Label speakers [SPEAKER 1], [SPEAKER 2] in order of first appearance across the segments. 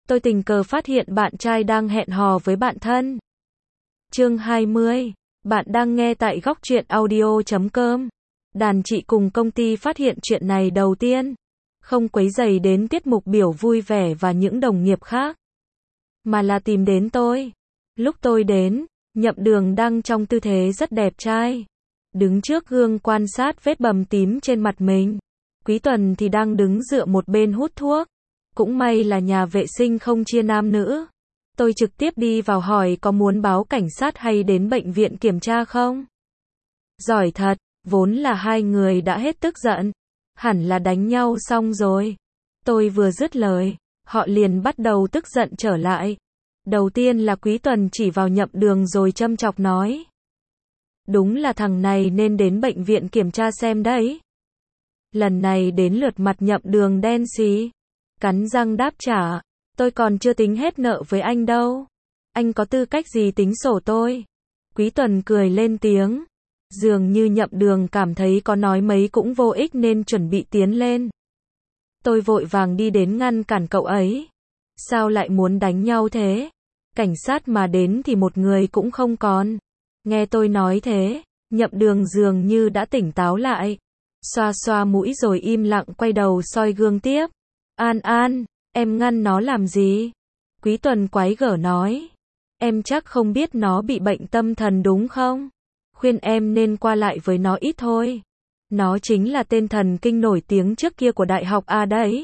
[SPEAKER 1] tôi tình cờ phát hiện bạn trai đang hẹn hò với bạn thân. Chương 20. Bạn đang nghe tại góc truyện audio.com. Đàn chị cùng công ty phát hiện chuyện này đầu tiên. Không quấy rầy đến tiết mục biểu vui vẻ và những đồng nghiệp khác, mà là tìm đến tôi. Lúc tôi đến, Nhậm Đường đang trong tư thế rất đẹp trai, đứng trước gương quan sát vết bầm tím trên mặt mình. Quý Tuần thì đang đứng dựa một bên hút thuốc. Cũng may là nhà vệ sinh không chia nam nữ. Tôi trực tiếp đi vào hỏi có muốn báo cảnh sát hay đến bệnh viện kiểm tra không? Giỏi thật, vốn là hai người đã hết tức giận, hẳn là đánh nhau xong rồi. Tôi vừa dứt lời, họ liền bắt đầu tức giận trở lại. Đầu tiên là Quý Tuần chỉ vào Nhậm Đường rồi châm chọc nói: đúng là thằng này nên đến bệnh viện kiểm tra xem đấy. Lần này đến lượt mặt Nhậm Đường đen xì, cắn răng đáp trả: tôi còn chưa tính hết nợ với anh đâu. Anh có tư cách gì tính sổ tôi? Quý Tuần cười lên tiếng. Dường như Nhậm Đường cảm thấy có nói mấy cũng vô ích nên chuẩn bị tiến lên. Tôi vội vàng đi đến ngăn cản cậu ấy. Sao lại muốn đánh nhau thế? Cảnh sát mà đến thì một người cũng không còn. Nghe tôi nói thế, Nhậm Đường dường như đã tỉnh táo lại. Xoa xoa mũi rồi im lặng quay đầu soi gương tiếp. An, em ngăn nó làm gì? Quý Tuần quái gở nói. Em chắc không biết nó bị bệnh tâm thần đúng không? Khuyên em nên qua lại với nó ít thôi. Nó chính là tên thần kinh nổi tiếng trước kia của đại học A đấy.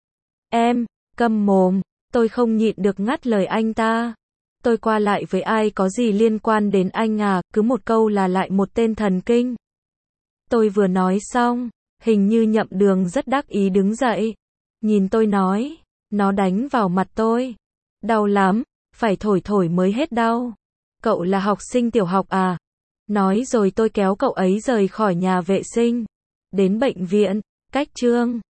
[SPEAKER 1] Em, câm mồm, tôi không nhịn được ngắt lời anh ta. Tôi qua lại với ai có gì liên quan đến anh à, cứ một câu là lại một tên thần kinh. Tôi vừa nói xong, hình như Nhậm Đường rất đắc ý đứng dậy. Nhìn tôi nói, nó đánh vào mặt tôi. Đau lắm, phải thổi mới hết đau. Cậu là học sinh tiểu học à? Nói rồi tôi kéo cậu ấy rời khỏi nhà vệ sinh. Đến bệnh viện, cách Trương